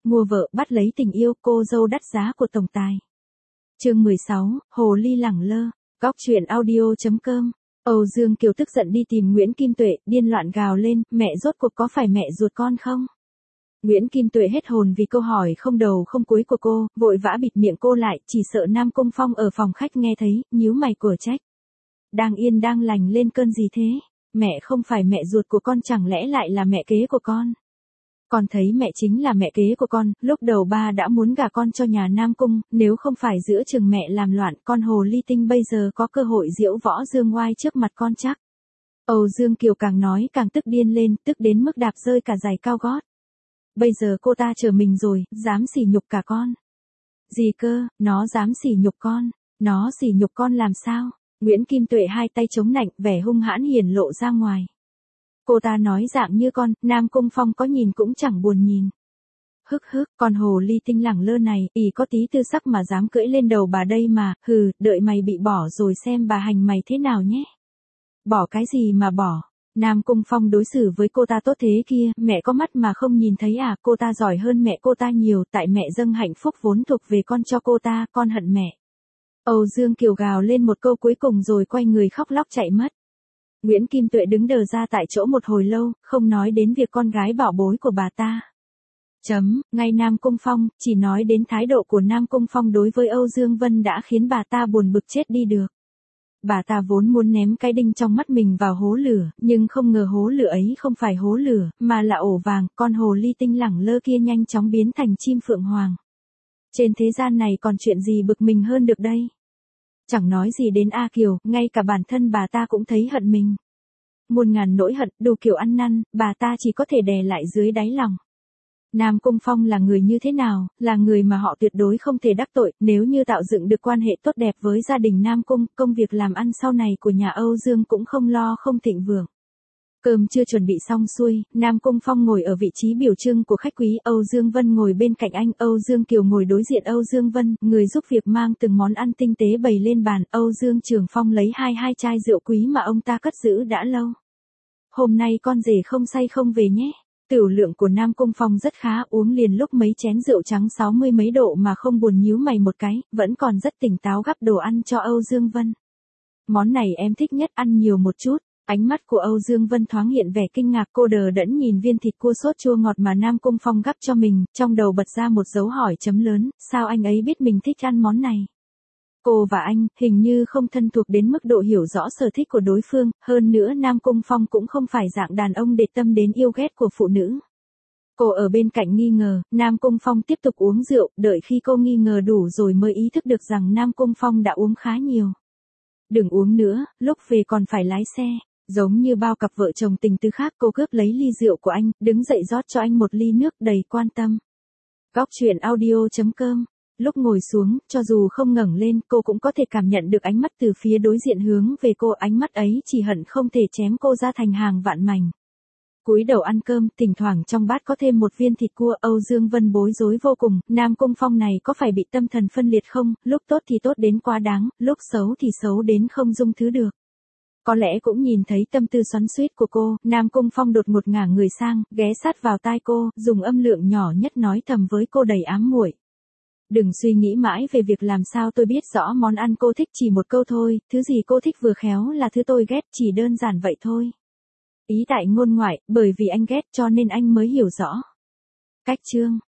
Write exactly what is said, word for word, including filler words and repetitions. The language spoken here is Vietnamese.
mua vợ, bắt lấy tình yêu, cô dâu đắt giá của tổng tài. Chương mười sáu, Hồ ly lẳng lơ. Góc truyện audio chấm com. Âu Dương Kiều tức giận đi tìm Nguyễn Kim Tuệ, điên loạn gào lên, mẹ rốt cuộc có phải mẹ ruột con không? Nguyễn Kim Tuệ hết hồn vì câu hỏi không đầu không cuối của cô, vội vã bịt miệng cô lại, chỉ sợ Nam Cung Phong ở phòng khách nghe thấy, nhíu mày của trách. Đang yên đang lành lên cơn gì thế? Mẹ không phải mẹ ruột của con, chẳng lẽ lại là mẹ kế của con? Con thấy mẹ chính là mẹ kế của con, lúc đầu ba đã muốn gả con cho nhà Nam Cung, nếu không phải giữa chừng mẹ làm loạn, con hồ ly tinh bây giờ có cơ hội diễu võ dương ngoai trước mặt con chắc. Âu Dương Kiều càng nói càng tức điên lên, tức đến mức đạp rơi cả giày cao gót. Bây giờ cô ta chờ mình rồi, dám sỉ nhục cả con. Gì cơ, nó dám sỉ nhục con, nó sỉ nhục con làm sao? Nguyễn Kim Tuệ hai tay chống nạnh, vẻ hung hãn hiển lộ ra ngoài. Cô ta nói dạng như con, Nam Cung Phong có nhìn cũng chẳng buồn nhìn. Hức hức, con hồ ly tinh lẳng lơ này, ỉ có tí tư sắc mà dám cưỡi lên đầu bà đây mà, hừ, đợi mày bị bỏ rồi xem bà hành mày thế nào nhé. Bỏ cái gì mà bỏ? Nam Cung Phong đối xử với cô ta tốt thế kia, mẹ có mắt mà không nhìn thấy à, cô ta giỏi hơn mẹ cô ta nhiều, tại mẹ dâng hạnh phúc vốn thuộc về con cho cô ta, con hận mẹ. Âu Dương Kiều gào lên một câu cuối cùng rồi quay người khóc lóc chạy mất. Nguyễn Kim Tuệ đứng đờ ra tại chỗ một hồi lâu, không nói đến việc con gái bảo bối của bà ta. Chấm, ngay Nam Cung Phong, chỉ nói đến thái độ của Nam Cung Phong đối với Âu Dương Vân đã khiến bà ta buồn bực chết đi được. Bà ta vốn muốn ném cái đinh trong mắt mình vào hố lửa, nhưng không ngờ hố lửa ấy không phải hố lửa, mà là ổ vàng, con hồ ly tinh lẳng lơ kia nhanh chóng biến thành chim phượng hoàng. Trên thế gian này còn chuyện gì bực mình hơn được đây? Chẳng nói gì đến A Kiều, ngay cả bản thân bà ta cũng thấy hận mình. Muôn ngàn nỗi hận, đủ kiểu ăn năn, bà ta chỉ có thể đè lại dưới đáy lòng. Nam Cung Phong là người như thế nào, là người mà họ tuyệt đối không thể đắc tội, nếu như tạo dựng được quan hệ tốt đẹp với gia đình Nam Cung, công việc làm ăn sau này của nhà Âu Dương cũng không lo không thịnh vượng. Cơm chưa chuẩn bị xong xuôi, Nam Cung Phong ngồi ở vị trí biểu trưng của khách quý, Âu Dương Vân ngồi bên cạnh anh, Âu Dương Kiều ngồi đối diện Âu Dương Vân, người giúp việc mang từng món ăn tinh tế bày lên bàn, Âu Dương Trường Phong lấy hai hai chai rượu quý mà ông ta cất giữ đã lâu. Hôm nay con rể không say không về nhé. Tửu lượng của Nam Cung Phong rất khá, uống liền lúc mấy chén rượu trắng sáu mươi mấy độ mà không buồn nhíu mày một cái, vẫn còn rất tỉnh táo gắp đồ ăn cho Âu Dương Vân. Món này em thích nhất, ăn nhiều một chút. Ánh mắt của Âu Dương Vân thoáng hiện vẻ kinh ngạc, cô đờ đẫn nhìn viên thịt cua sốt chua ngọt mà Nam Cung Phong gắp cho mình, trong đầu bật ra một dấu hỏi chấm lớn, sao anh ấy biết mình thích ăn món này? Cô và anh, hình như không thân thuộc đến mức độ hiểu rõ sở thích của đối phương, hơn nữa Nam Cung Phong cũng không phải dạng đàn ông để tâm đến yêu ghét của phụ nữ. Cô ở bên cạnh nghi ngờ, Nam Cung Phong tiếp tục uống rượu, đợi khi cô nghi ngờ đủ rồi mới ý thức được rằng Nam Cung Phong đã uống khá nhiều. Đừng uống nữa, lúc về còn phải lái xe. Giống như bao cặp vợ chồng tình tứ khác, cô cướp lấy ly rượu của anh, đứng dậy rót cho anh một ly nước đầy quan tâm. Góc truyện audio chấm com. Lúc ngồi xuống, cho dù không ngẩng lên, cô cũng có thể cảm nhận được ánh mắt từ phía đối diện hướng về cô, ánh mắt ấy chỉ hận không thể chém cô ra thành hàng vạn mảnh. Cúi đầu ăn cơm, thỉnh thoảng trong bát có thêm một viên thịt cua, Âu Dương Vân bối rối vô cùng, Nam Cung Phong này có phải bị tâm thần phân liệt không, lúc tốt thì tốt đến quá đáng, lúc xấu thì xấu đến không dung thứ được. Có lẽ cũng nhìn thấy tâm tư xoắn xuýt của cô, Nam Cung Phong đột ngột ngả người sang, ghé sát vào tai cô, dùng âm lượng nhỏ nhất nói thầm với cô đầy ám muội. Đừng suy nghĩ mãi về việc làm sao tôi biết rõ món ăn cô thích, chỉ một câu thôi, thứ gì cô thích vừa khéo là thứ tôi ghét, chỉ đơn giản vậy thôi. Ý tại ngôn ngoại, bởi vì anh ghét cho nên anh mới hiểu rõ. Cách chương